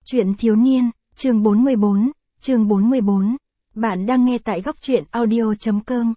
Truyện thiếu niên, chương 44. Bạn đang nghe tại góc truyện audio.com.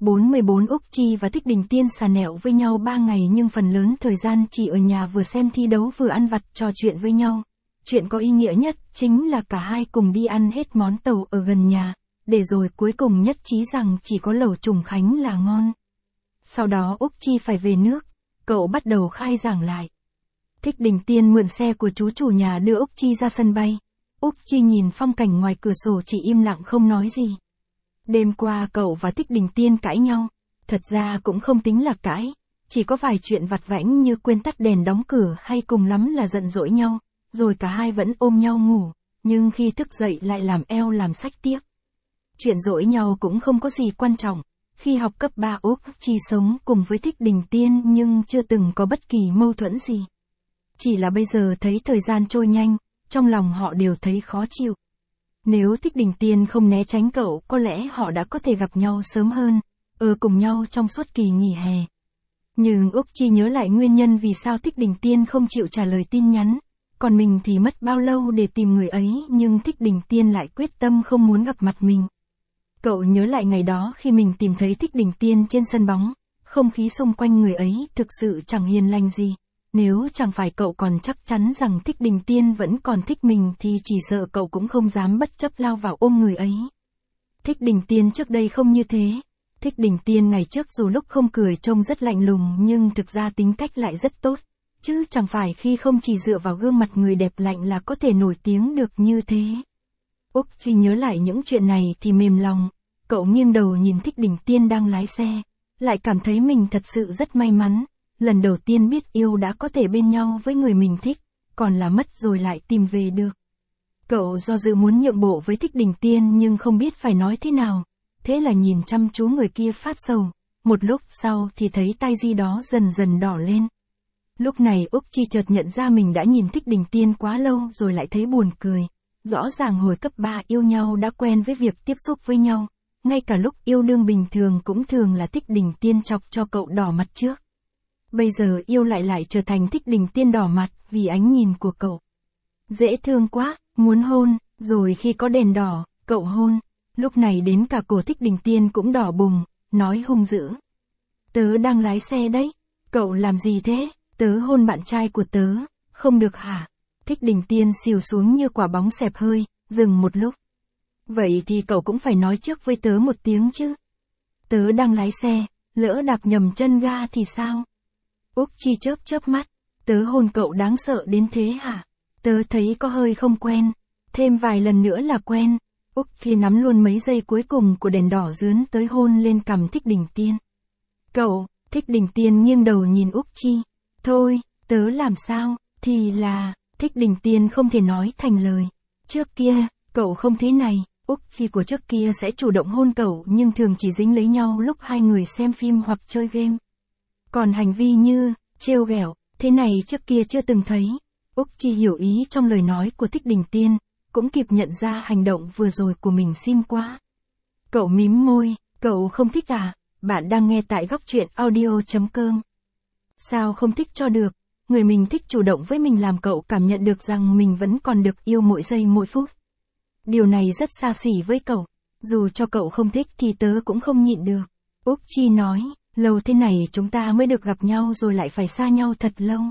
44 Úc Chi và Thích Đình Tiên xà nẹo với nhau 3 ngày nhưng phần lớn thời gian chỉ ở nhà vừa xem thi đấu vừa ăn vặt trò chuyện với nhau. Chuyện có ý nghĩa nhất chính là cả hai cùng đi ăn hết món tàu ở gần nhà, để rồi cuối cùng nhất trí rằng chỉ có lẩu Trùng Khánh là ngon. Sau đó Úc Chi phải về nước, cậu bắt đầu khai giảng lại. Thích Đình Tiên mượn xe của chú chủ nhà đưa Úc Chi ra sân bay. Úc Chi nhìn phong cảnh ngoài cửa sổ chỉ im lặng không nói gì. Đêm qua cậu và Thích Đình Tiên cãi nhau, thật ra cũng không tính là cãi, chỉ có vài chuyện vặt vãnh như quên tắt đèn đóng cửa hay cùng lắm là giận dỗi nhau, rồi cả hai vẫn ôm nhau ngủ, nhưng khi thức dậy lại làm eo làm sách tiếp. Chuyện dỗi nhau cũng không có gì quan trọng. Khi học cấp 3 Úc Chi sống cùng với Thích Đình Tiên nhưng chưa từng có bất kỳ mâu thuẫn gì. Chỉ là bây giờ thấy thời gian trôi nhanh, trong lòng họ đều thấy khó chịu. Nếu Thích Đình Tiên không né tránh cậu, có lẽ họ đã có thể gặp nhau sớm hơn, ở cùng nhau trong suốt kỳ nghỉ hè. Nhưng Úc Chi nhớ lại nguyên nhân vì sao Thích Đình Tiên không chịu trả lời tin nhắn, còn mình thì mất bao lâu để tìm người ấy nhưng Thích Đình Tiên lại quyết tâm không muốn gặp mặt mình. Cậu nhớ lại ngày đó khi mình tìm thấy Thích Đình Tiên trên sân bóng, không khí xung quanh người ấy thực sự chẳng hiền lành gì. Nếu chẳng phải cậu còn chắc chắn rằng Thích Đình Tiên vẫn còn thích mình thì chỉ sợ cậu cũng không dám bất chấp lao vào ôm người ấy. Thích Đình Tiên trước đây không như thế. Thích Đình Tiên ngày trước dù lúc không cười trông rất lạnh lùng nhưng thực ra tính cách lại rất tốt. Chứ chẳng phải khi không chỉ dựa vào gương mặt người đẹp lạnh là có thể nổi tiếng được như thế. Úc Chi nhớ lại những chuyện này thì mềm lòng. Cậu nghiêng đầu nhìn Thích Đình Tiên đang lái xe, lại cảm thấy mình thật sự rất may mắn. Lần đầu tiên biết yêu đã có thể bên nhau với người mình thích, còn là mất rồi lại tìm về được. Cậu do dự muốn nhượng bộ với Thích Đình Tiên nhưng không biết phải nói thế nào. Thế là nhìn chăm chú người kia phát sầu. Một lúc sau thì thấy tai di đó dần dần đỏ lên. Lúc này Úc Chi chợt nhận ra mình đã nhìn Thích Đình Tiên quá lâu rồi lại thấy buồn cười. Rõ ràng hồi cấp 3 yêu nhau đã quen với việc tiếp xúc với nhau. Ngay cả lúc yêu đương bình thường cũng thường là Thích Đình Tiên chọc cho cậu đỏ mặt trước. Bây giờ yêu lại trở thành Thích Đình Tiên đỏ mặt vì ánh nhìn của cậu. Dễ thương quá, muốn hôn, rồi khi có đèn đỏ, cậu hôn. Lúc này đến cả cổ Thích Đình Tiên cũng đỏ bừng, nói hung dữ. Tớ đang lái xe đấy, cậu làm gì thế? Tớ hôn bạn trai của tớ, không được hả? Thích Đình Tiên xìu xuống như quả bóng xẹp hơi, dừng một lúc. Vậy thì cậu cũng phải nói trước với tớ một tiếng chứ. Tớ đang lái xe, lỡ đạp nhầm chân ga thì sao? Úc Chi chớp mắt, tớ hôn cậu đáng sợ đến thế hả? Tớ thấy có hơi không quen, thêm vài lần nữa là quen. Úc Chi nắm luôn mấy giây cuối cùng của đèn đỏ dướn tới hôn lên cằm Thích Đình Tiên. Cậu, Thích Đình Tiên nghiêng đầu nhìn Úc Chi. Thôi, tớ làm sao, thì là, Thích Đình Tiên không thể nói thành lời. Trước kia, cậu không thế này, Úc Chi của trước kia sẽ chủ động hôn cậu nhưng thường chỉ dính lấy nhau lúc hai người xem phim hoặc chơi game. Còn hành vi như, trêu ghẹo, thế này trước kia chưa từng thấy. Úc Chi hiểu ý trong lời nói của Thích Đình Tiên, cũng kịp nhận ra hành động vừa rồi của mình sim quá. Cậu mím môi, cậu không thích à? Bạn đang nghe tại góc truyện audio.com. Sao không thích cho được? Người mình thích chủ động với mình làm cậu cảm nhận được rằng mình vẫn còn được yêu mỗi giây mỗi phút. Điều này rất xa xỉ với cậu. Dù cho cậu không thích thì tớ cũng không nhịn được. Úc Chi nói. Lâu thế này chúng ta mới được gặp nhau rồi lại phải xa nhau thật lâu.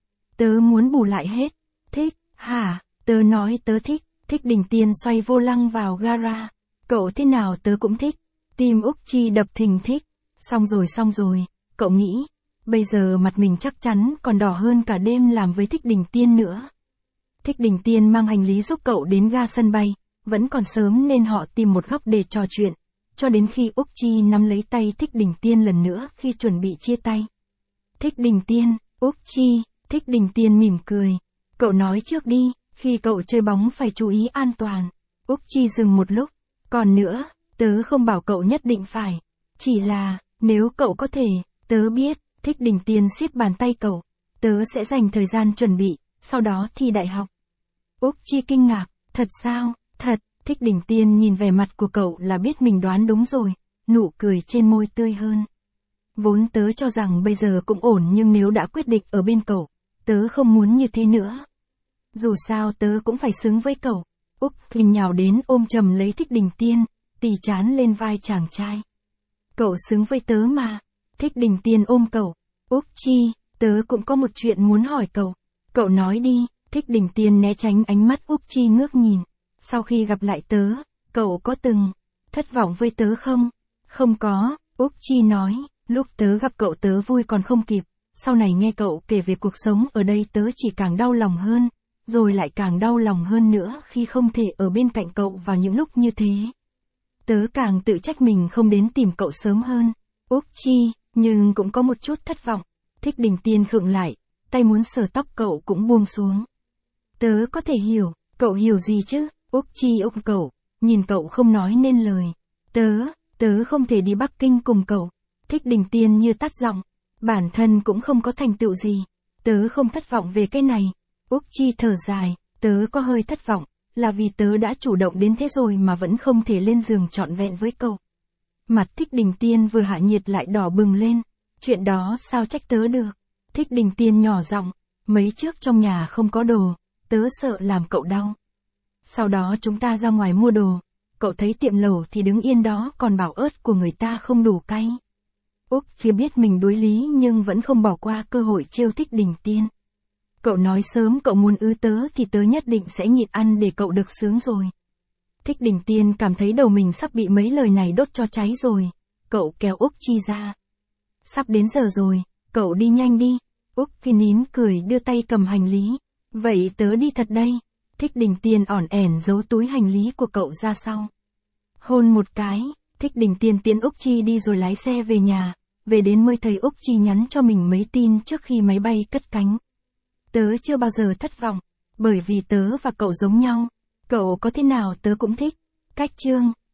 Tớ muốn bù lại hết. Thích, hả? Tớ nói tớ thích. Thích Đình Tiên xoay vô lăng vào gara. Cậu thế nào tớ cũng thích. Tim Úc Chi đập thình thịch. Xong rồi, cậu nghĩ. Bây giờ mặt mình chắc chắn còn đỏ hơn cả đêm làm với Thích Đình Tiên nữa. Thích Đình Tiên mang hành lý giúp cậu đến ga sân bay. Vẫn còn sớm nên họ tìm một góc để trò chuyện. Cho đến khi Úc Chi nắm lấy tay Thích Đình Tiên lần nữa khi chuẩn bị chia tay. Thích Đình Tiên, Úc Chi, Thích Đình Tiên mỉm cười. Cậu nói trước đi, khi cậu chơi bóng phải chú ý an toàn. Úc Chi dừng một lúc. Còn nữa, tớ không bảo cậu nhất định phải. Chỉ là, nếu cậu có thể, tớ biết. Thích Đình Tiên siết bàn tay cậu. Tớ sẽ dành thời gian chuẩn bị, sau đó thi đại học. Úc Chi kinh ngạc, thật sao, thật. Thích Đình Tiên nhìn vẻ mặt của cậu là biết mình đoán đúng rồi, nụ cười trên môi tươi hơn. Vốn tớ cho rằng bây giờ cũng ổn nhưng nếu đã quyết định ở bên cậu, tớ không muốn như thế nữa. Dù sao tớ cũng phải xứng với cậu. Úc Linh nhào đến ôm chầm lấy Thích Đình Tiên, tì trán lên vai chàng trai. Cậu xứng với tớ mà. Thích Đình Tiên ôm cậu. Úc Chi, tớ cũng có một chuyện muốn hỏi cậu. Cậu nói đi. Thích Đình Tiên né tránh ánh mắt Úc Chi ngước nhìn. Sau khi gặp lại tớ, cậu có từng thất vọng với tớ không? Không có, Úc Chi nói, lúc tớ gặp cậu tớ vui còn không kịp. Sau này nghe cậu kể về cuộc sống ở đây tớ chỉ càng đau lòng hơn, rồi lại càng đau lòng hơn nữa khi không thể ở bên cạnh cậu vào những lúc như thế. Tớ càng tự trách mình không đến tìm cậu sớm hơn. Úc Chi, nhưng cũng có một chút thất vọng. Thích Đình Tiên khựng lại, tay muốn sờ tóc cậu cũng buông xuống. Tớ có thể hiểu, cậu hiểu gì chứ? Úc Chi ôm cậu, nhìn cậu không nói nên lời. Tớ không thể đi Bắc Kinh cùng cậu. Thích Đình Tiên như tắt giọng. Bản thân cũng không có thành tựu gì. Tớ không thất vọng về cái này. Úc Chi thở dài, tớ có hơi thất vọng, là vì tớ đã chủ động đến thế rồi mà vẫn không thể lên giường trọn vẹn với cậu. Mặt Thích Đình Tiên vừa hạ nhiệt lại đỏ bừng lên. Chuyện đó sao trách tớ được? Thích Đình Tiên nhỏ giọng, mấy trước trong nhà không có đồ, tớ sợ làm cậu đau. Sau đó chúng ta ra ngoài mua đồ, cậu thấy tiệm lẩu thì đứng yên đó còn bảo ớt của người ta không đủ cay. Úc Phía biết mình đối lý nhưng vẫn không bỏ qua cơ hội trêu Thích Đình Tiên. Cậu nói sớm cậu muốn ứ tớ thì tớ nhất định sẽ nhịn ăn để cậu được sướng rồi. Thích Đình Tiên cảm thấy đầu mình sắp bị mấy lời này đốt cho cháy rồi. Cậu kéo Úc Chi ra. Sắp đến giờ rồi, cậu đi nhanh đi. Úc Phi nín cười đưa tay cầm hành lý. Vậy tớ đi thật đây. Thích Đình Tiên ỏn ẻn giấu túi hành lý của cậu ra sau. Hôn một cái, Thích Đình Tiên tiễn Úc Chi đi rồi lái xe về nhà. Về đến mới thấy Úc Chi nhắn cho mình mấy tin trước khi máy bay cất cánh. Tớ chưa bao giờ thất vọng, bởi vì tớ và cậu giống nhau. Cậu có thế nào tớ cũng thích. Cách chương